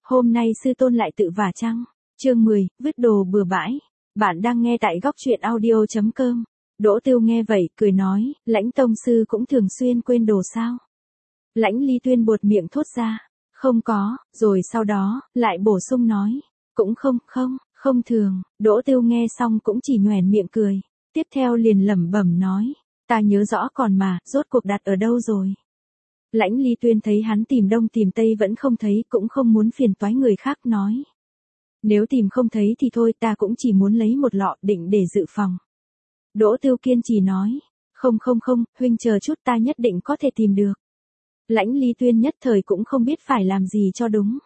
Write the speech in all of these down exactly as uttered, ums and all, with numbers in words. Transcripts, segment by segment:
Hôm nay sư tôn lại tự vả chăng? Chương mười, vứt đồ bừa bãi. Bạn đang nghe tại góc truyện audio chấm com. Đỗ Tiêu nghe vậy, cười nói, Lãnh tông sư cũng thường xuyên quên đồ sao? Lãnh Ly Tuyên buột miệng thốt ra, không có, rồi sau đó, lại bổ sung nói, cũng không, không, không thường. Đỗ Tiêu nghe xong cũng chỉ nhoẻn miệng cười, tiếp theo liền lẩm bẩm nói, ta nhớ rõ còn mà, rốt cuộc đặt ở đâu rồi? Lãnh Ly Tuyên thấy hắn tìm đông tìm tây vẫn không thấy, cũng không muốn phiền toái người khác, nói. Nếu tìm không thấy thì thôi, ta cũng chỉ muốn lấy một lọ định để dự phòng. Đỗ Tiêu kiên trì nói, không không không, huynh chờ chút, ta nhất định có thể tìm được. Lãnh Ly Tuyên nhất thời cũng không biết phải làm gì cho đúng.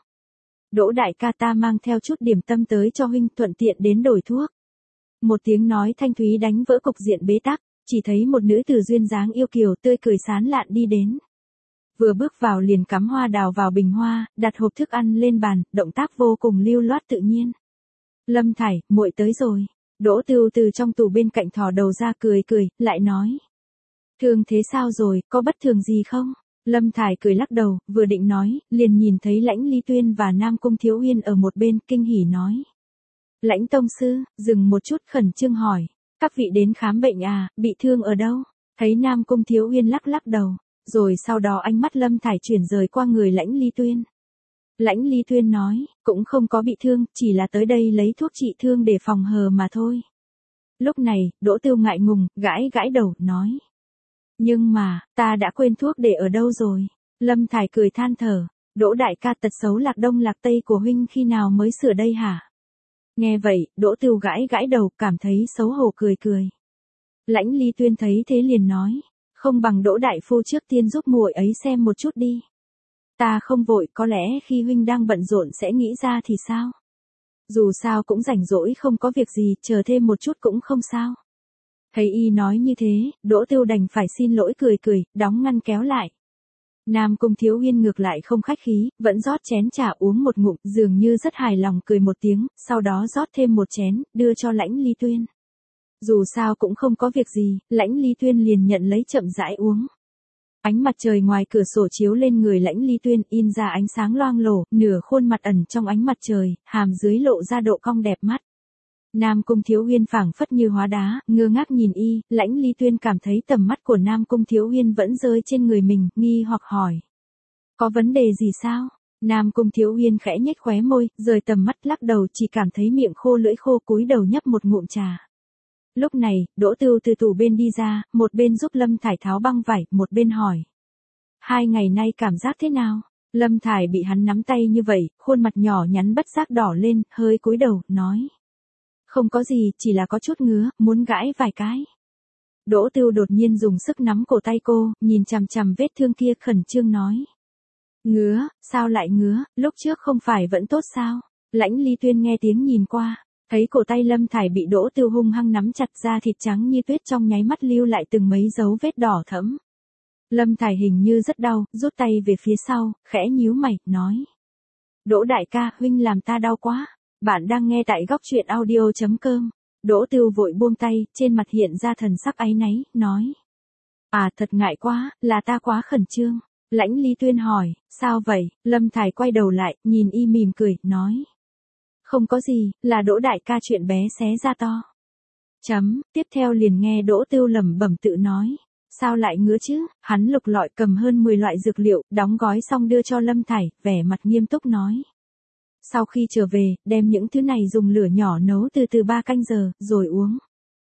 Đỗ đại ca, ta mang theo chút điểm tâm tới cho huynh, thuận tiện đến đổi thuốc. Một tiếng nói thanh thúy đánh vỡ cục diện bế tắc, chỉ thấy một nữ tử duyên dáng yêu kiều tươi cười sán lạn đi đến. Vừa bước vào liền cắm hoa đào vào bình hoa, đặt hộp thức ăn lên bàn, động tác vô cùng lưu loát tự nhiên. Lâm Thải, muội tới rồi. Đỗ Tiêu từ trong tủ bên cạnh thò đầu ra cười cười, lại nói. Thương thế sao rồi, có bất thường gì không? Lâm Thải cười lắc đầu, vừa định nói, liền nhìn thấy Lãnh Ly Tuyên và Nam Cung Thiếu Uyên ở một bên, kinh hỉ nói. Lãnh tông sư, dừng một chút, khẩn trương hỏi. Các vị đến khám bệnh à, bị thương ở đâu? Thấy Nam Cung Thiếu Uyên lắc lắc đầu. Rồi sau đó ánh mắt Lâm Thải chuyển rời qua người Lãnh Ly Tuyên. Lãnh Ly Tuyên nói, cũng không có bị thương, chỉ là tới đây lấy thuốc trị thương để phòng hờ mà thôi. Lúc này, Đỗ Tiêu ngại ngùng, gãi gãi đầu, nói. Nhưng mà, ta đã quên thuốc để ở đâu rồi? Lâm Thải cười than thở, Đỗ đại ca, tật xấu lạc đông lạc tây của huynh khi nào mới sửa đây hả? Nghe vậy, Đỗ Tiêu gãi gãi đầu, cảm thấy xấu hổ cười cười. Lãnh Ly Tuyên thấy thế liền nói. Không bằng Đỗ đại phu trước tiên giúp muội ấy xem một chút đi. Ta không vội, có lẽ khi huynh đang bận rộn sẽ nghĩ ra thì sao? Dù sao cũng rảnh rỗi không có việc gì, chờ thêm một chút cũng không sao. Thấy y nói như thế, Đỗ Tiêu đành phải xin lỗi cười cười, đóng ngăn kéo lại. Nam Cung Thiếu Uyên ngược lại không khách khí, vẫn rót chén trà uống một ngụm, dường như rất hài lòng cười một tiếng, sau đó rót thêm một chén, đưa cho Lãnh Ly Tuyên. Dù sao cũng không có việc gì, Lãnh Ly Tuyên liền nhận lấy chậm rãi uống. Ánh mặt trời ngoài cửa sổ chiếu lên người Lãnh Ly Tuyên, in ra ánh sáng loang lổ, nửa khuôn mặt ẩn trong ánh mặt trời, hàm dưới lộ ra độ cong đẹp mắt. Nam Cung Thiếu Uyên phảng phất như hóa đá, ngơ ngác nhìn y, Lãnh Ly Tuyên cảm thấy tầm mắt của Nam Cung Thiếu Uyên vẫn rơi trên người mình, nghi hoặc hỏi. Có vấn đề gì sao? Nam Cung Thiếu Uyên khẽ nhếch khóe môi, rời tầm mắt lắc đầu, chỉ cảm thấy miệng khô lưỡi khô, cúi đầu nhấp một ngụm trà. Lúc này, Đỗ Tiêu từ tủ bên đi ra, một bên giúp Lâm Thải tháo băng vải, một bên hỏi. Hai ngày nay cảm giác thế nào? Lâm Thải bị hắn nắm tay như vậy, khuôn mặt nhỏ nhắn bất giác đỏ lên, hơi cúi đầu, nói. Không có gì, chỉ là có chút ngứa, muốn gãi vài cái. Đỗ Tiêu đột nhiên dùng sức nắm cổ tay cô, nhìn chằm chằm vết thương kia, khẩn trương nói. Ngứa, sao lại ngứa, lúc trước không phải vẫn tốt sao? Lãnh Ly Tuyên nghe tiếng nhìn qua. Thấy cổ tay Lâm Thải bị Đỗ Tiêu hung hăng nắm chặt, da thịt trắng như tuyết trong nháy mắt lưu lại từng mấy dấu vết đỏ thẫm. Lâm Thải hình như rất đau, rút tay về phía sau, khẽ nhíu mày, nói. Đỗ đại ca, huynh làm ta đau quá. Bạn đang nghe tại góc truyện audio chấm com. Đỗ Tiêu vội buông tay, trên mặt hiện ra thần sắc áy náy, nói. À, thật ngại quá, là ta quá khẩn trương. Lãnh Ly Tuyên hỏi, sao vậy? Lâm Thải quay đầu lại, nhìn y mỉm cười, nói. Không có gì, là Đỗ đại ca chuyện bé xé ra to. Chấm, tiếp theo liền nghe Đỗ Tiêu lẩm bẩm tự nói. Sao lại ngứa chứ? Hắn lục lọi cầm hơn mười loại dược liệu, đóng gói xong đưa cho Lâm Thải, vẻ mặt nghiêm túc nói. Sau khi trở về, đem những thứ này dùng lửa nhỏ nấu từ từ ba canh giờ, rồi uống.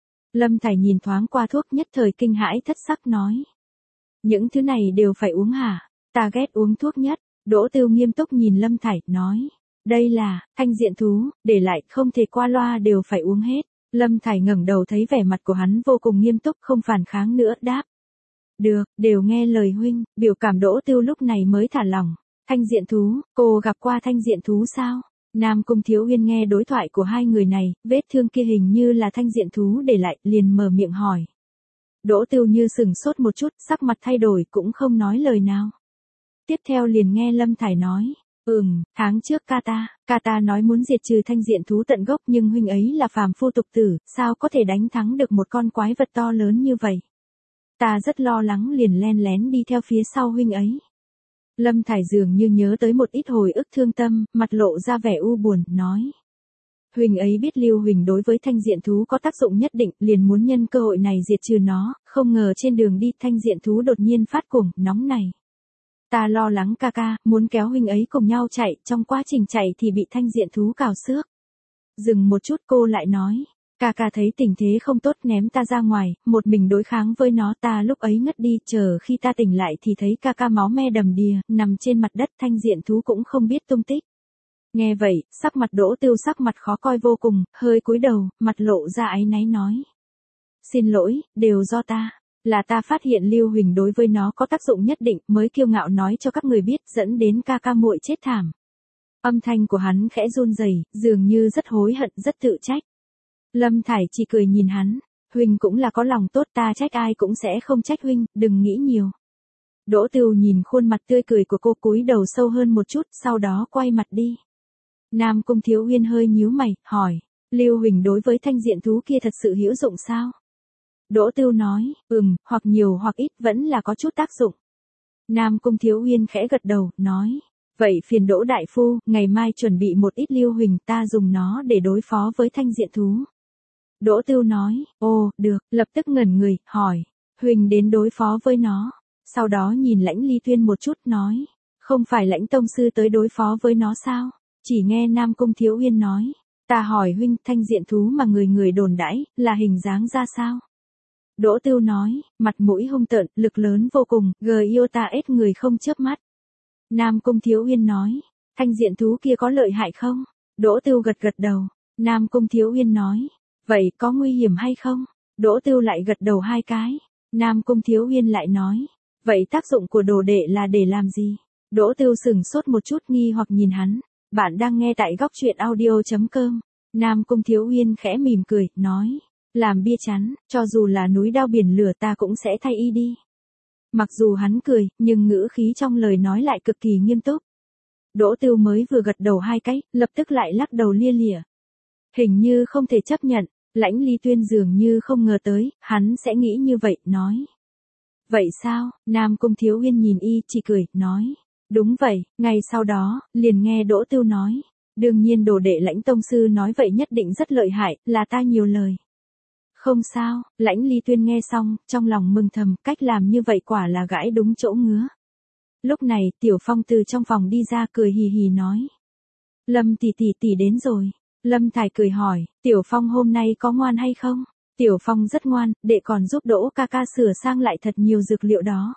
Lâm Thải nhìn thoáng qua thuốc, nhất thời kinh hãi thất sắc nói. Những thứ này đều phải uống hả? Ta ghét uống thuốc nhất. Đỗ Tiêu nghiêm túc nhìn Lâm Thải, nói. Đây là, thanh diện thú, để lại, không thể qua loa, đều phải uống hết. Lâm Thải ngẩng đầu thấy vẻ mặt của hắn vô cùng nghiêm túc, không phản kháng nữa, đáp. Được, đều nghe lời huynh, biểu cảm Đỗ Tiêu lúc này mới thả lỏng. Thanh diện thú, cô gặp qua thanh diện thú sao? Nam Cung Thiếu Uyên nghe đối thoại của hai người này, vết thương kia hình như là thanh diện thú để lại, liền mở miệng hỏi. Đỗ Tiêu như sừng sốt một chút, sắc mặt thay đổi, cũng không nói lời nào. Tiếp theo liền nghe Lâm Thải nói. Ừm, tháng trước ca ta, ca ta nói muốn diệt trừ thanh diện thú tận gốc, nhưng huynh ấy là phàm phu tục tử, sao có thể đánh thắng được một con quái vật to lớn như vậy? Ta rất lo lắng, liền len lén đi theo phía sau huynh ấy. Lâm Thải dường như nhớ tới một ít hồi ức thương tâm, mặt lộ ra vẻ u buồn, nói. Huỳnh ấy biết Lưu Huỳnh đối với thanh diện thú có tác dụng nhất định, liền muốn nhân cơ hội này diệt trừ nó, không ngờ trên đường đi thanh diện thú đột nhiên phát cuồng, nóng này. Ta lo lắng ca ca, muốn kéo Huỳnh ấy cùng nhau chạy, trong quá trình chạy thì bị thanh diện thú cào xước. Dừng một chút cô lại nói, ca ca thấy tình thế không tốt ném ta ra ngoài, một mình đối kháng với nó, ta lúc ấy ngất đi, chờ khi ta tỉnh lại thì thấy ca ca máu me đầm đìa, nằm trên mặt đất, thanh diện thú cũng không biết tung tích. Nghe vậy, sắc mặt Đỗ Tiêu sắc mặt khó coi vô cùng, hơi cúi đầu, mặt lộ ra áy náy nói. Xin lỗi, đều do ta. Là ta phát hiện Lưu Huỳnh đối với nó có tác dụng nhất định, mới kiêu ngạo nói cho các người biết, dẫn đến ca ca muội chết thảm. Âm thanh của hắn khẽ run rẩy, dường như rất hối hận, rất tự trách. Lâm Thải chỉ cười nhìn hắn, Huỳnh cũng là có lòng tốt, ta trách ai cũng sẽ không trách Huynh, đừng nghĩ nhiều. Đỗ Tiêu nhìn khuôn mặt tươi cười của cô, cúi đầu sâu hơn một chút, sau đó quay mặt đi. Nam Cung Thiếu Uyên hơi nhíu mày, hỏi, Lưu Huỳnh đối với thanh diện thú kia thật sự hữu dụng sao? Đỗ Tiêu nói, ừm, hoặc nhiều hoặc ít vẫn là có chút tác dụng. Nam Cung Thiếu Uyên khẽ gật đầu, nói, vậy phiền Đỗ đại phu, ngày mai chuẩn bị một ít Lưu Huỳnh, ta dùng nó để đối phó với thanh diện thú. Đỗ Tiêu nói, ồ, được, lập tức ngẩn người, hỏi, Huỳnh đến đối phó với nó. Sau đó nhìn Lãnh Ly Tuyên một chút, nói, không phải Lãnh tông sư tới đối phó với nó sao? Chỉ nghe Nam Cung Thiếu Uyên nói, ta hỏi Huynh, thanh diện thú mà người người đồn đãi, là hình dáng ra sao? Đỗ Tiêu nói, mặt mũi hung tợn, lực lớn vô cùng, gờ yêu ta ết người không chớp mắt. Nam Cung Thiếu Uyên nói, thanh diện thú kia có lợi hại không? Đỗ Tiêu gật gật đầu. Nam Cung Thiếu Uyên nói, vậy có nguy hiểm hay không? Đỗ Tiêu lại gật đầu hai cái. Nam Cung Thiếu Uyên lại nói, vậy tác dụng của đồ đệ là để làm gì? Đỗ Tiêu sừng sốt một chút nghi hoặc nhìn hắn. Bạn đang nghe tại góc truyện audio chấm com. Nam Cung Thiếu Uyên khẽ mỉm cười, nói, làm bia chắn, cho dù là núi đao biển lửa ta cũng sẽ thay y đi. Mặc dù hắn cười, nhưng ngữ khí trong lời nói lại cực kỳ nghiêm túc. Đỗ Tiêu mới vừa gật đầu hai cái, lập tức lại lắc đầu lia lịa. Hình như không thể chấp nhận, Lãnh Ly Tuyên dường như không ngờ tới, hắn sẽ nghĩ như vậy, nói. Vậy sao? Nam Cung Thiếu Uyên nhìn y, chỉ cười, nói. Đúng vậy, ngay sau đó, liền nghe Đỗ Tiêu nói. Đương nhiên đồ đệ Lãnh tông sư nói vậy nhất định rất lợi hại, là ta nhiều lời. Không sao, Lãnh Ly Tuyên nghe xong, trong lòng mừng thầm, cách làm như vậy quả là gãi đúng chỗ ngứa. Lúc này, Tiểu Phong từ trong phòng đi ra cười hì hì nói. Lâm tỷ tỷ tỷ đến rồi. Lâm Thải cười hỏi, Tiểu Phong hôm nay có ngoan hay không? Tiểu Phong rất ngoan, đệ còn giúp Đỗ ca ca sửa sang lại thật nhiều dược liệu đó.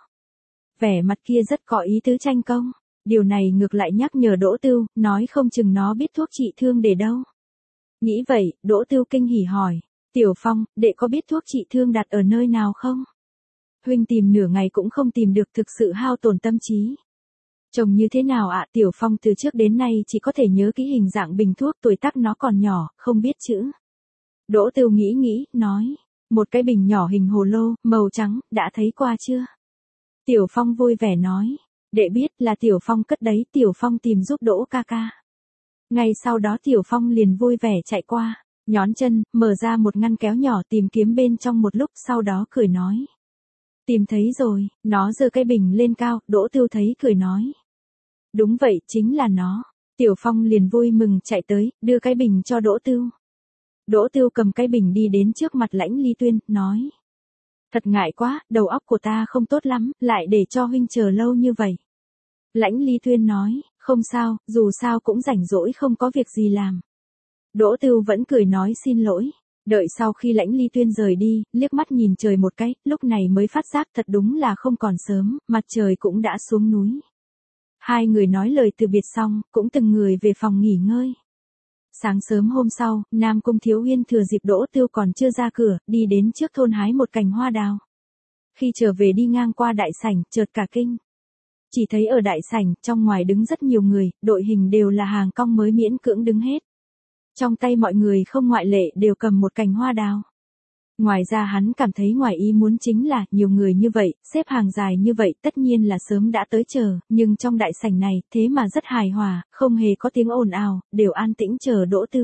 Vẻ mặt kia rất có ý tứ tranh công. Điều này ngược lại nhắc nhở Đỗ Tiêu, nói không chừng nó biết thuốc trị thương để đâu. Nghĩ vậy, Đỗ Tiêu kinh hỉ hỏi. Tiểu Phong, đệ có biết thuốc trị thương đặt ở nơi nào không? Huynh tìm nửa ngày cũng không tìm được, thực sự hao tổn tâm trí. Trông như thế nào ạ? Tiểu Phong từ trước đến nay chỉ có thể nhớ kỹ hình dạng bình thuốc, tuổi tác nó còn nhỏ, không biết chữ. Đỗ Tiêu nghĩ nghĩ, nói. Một cái bình nhỏ hình hồ lô, màu trắng, đã thấy qua chưa? Tiểu Phong vui vẻ nói. Đệ biết là Tiểu Phong cất đấy, Tiểu Phong tìm giúp Đỗ ca ca. Ngay sau đó Tiểu Phong liền vui vẻ chạy qua, nhón chân, mở ra một ngăn kéo nhỏ tìm kiếm bên trong một lúc, sau đó cười nói. Tìm thấy rồi, nó giơ cái bình lên cao, Đỗ Tiêu thấy cười nói. Đúng vậy, chính là nó. Tiểu Phong liền vui mừng chạy tới, đưa cái bình cho Đỗ Tiêu. Đỗ Tiêu cầm cái bình đi đến trước mặt Lãnh Ly Tuyên, nói. Thật ngại quá, đầu óc của ta không tốt lắm, lại để cho huynh chờ lâu như vậy. Lãnh Ly Tuyên nói, không sao, dù sao cũng rảnh rỗi không có việc gì làm. Đỗ Tiêu vẫn cười nói xin lỗi. Đợi sau khi Lãnh Ly Tuyên rời đi, liếc mắt nhìn trời một cái, lúc này mới phát giác thật đúng là không còn sớm, mặt trời cũng đã xuống núi. Hai người nói lời từ biệt xong, cũng từng người về phòng nghỉ ngơi. Sáng sớm hôm sau, Nam Cung Thiếu Uyên thừa dịp Đỗ Tiêu còn chưa ra cửa, đi đến trước thôn hái một cành hoa đào. Khi trở về đi ngang qua đại sảnh, chợt cả kinh. Chỉ thấy ở đại sảnh, trong ngoài đứng rất nhiều người, đội hình đều là hàng cong mới miễn cưỡng đứng hết. Trong tay mọi người không ngoại lệ đều cầm một cành hoa đào. Ngoài ra hắn cảm thấy ngoài ý muốn chính là, nhiều người như vậy, xếp hàng dài như vậy, tất nhiên là sớm đã tới chờ, nhưng trong đại sảnh này, thế mà rất hài hòa, không hề có tiếng ồn ào, đều an tĩnh chờ Đỗ Tiêu.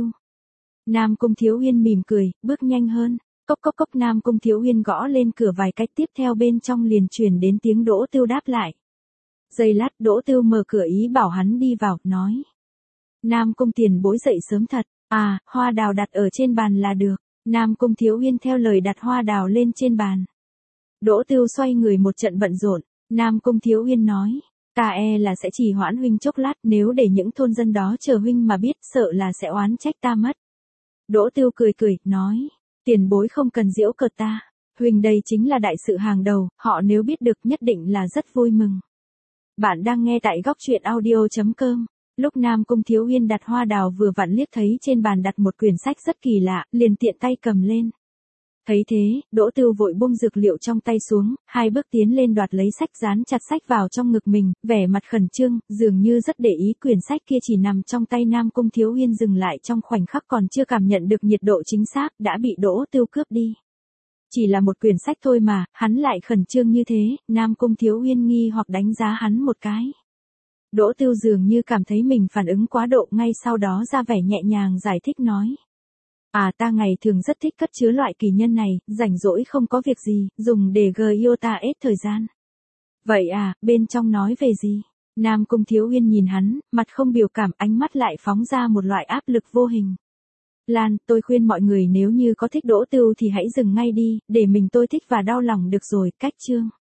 Nam Cung Thiếu Uyên mỉm cười, bước nhanh hơn, cốc cốc cốc. Nam Cung Thiếu Uyên gõ lên cửa vài cách, tiếp theo bên trong liền truyền đến tiếng Đỗ Tiêu đáp lại. Giây lát Đỗ Tưu mở cửa ý bảo hắn đi vào, nói. Nam Cung tiền bối dậy sớm thật, à, hoa đào đặt ở trên bàn là được. Nam Cung Thiếu Uyên theo lời đặt hoa đào lên trên bàn. Đỗ Tưu xoay người một trận bận rộn, Nam Cung Thiếu Uyên nói. Ta e là sẽ trì hoãn huynh chốc lát, nếu để những thôn dân đó chờ huynh mà biết sợ là sẽ oán trách ta mất. Đỗ Tưu cười cười, nói. Tiền bối không cần giễu cợt ta. Huynh đây chính là đại sự hàng đầu, họ nếu biết được nhất định là rất vui mừng. Bạn đang nghe tại góc truyện audio chấm com. Lúc Nam Cung Thiếu Uyên đặt hoa đào vừa vặn liếc thấy trên bàn đặt một quyển sách rất kỳ lạ, liền tiện tay cầm lên. Thấy thế, Đỗ Tưu vội buông dược liệu trong tay xuống, hai bước tiến lên đoạt lấy sách dán chặt sách vào trong ngực mình, vẻ mặt khẩn trương, dường như rất để ý quyển sách kia chỉ nằm trong tay Nam Cung Thiếu Uyên dừng lại trong khoảnh khắc còn chưa cảm nhận được nhiệt độ chính xác, đã bị Đỗ Tưu cướp đi. Chỉ là một quyển sách thôi mà, hắn lại khẩn trương như thế, Nam Cung Thiếu Uyên nghi hoặc đánh giá hắn một cái. Đỗ Tưu dường như cảm thấy mình phản ứng quá độ, ngay sau đó ra vẻ nhẹ nhàng giải thích nói. À, ta ngày thường rất thích cất chứa loại kỳ nhân này, rảnh rỗi không có việc gì, dùng để gờ yêu ta ết thời gian. Vậy à, bên trong nói về gì? Nam Cung Thiếu Uyên nhìn hắn, mặt không biểu cảm, ánh mắt lại phóng ra một loại áp lực vô hình. Lan, tôi khuyên mọi người nếu như có thích Đỗ Tưu thì hãy dừng ngay đi, để mình tôi thích và đau lòng được rồi, cách chương.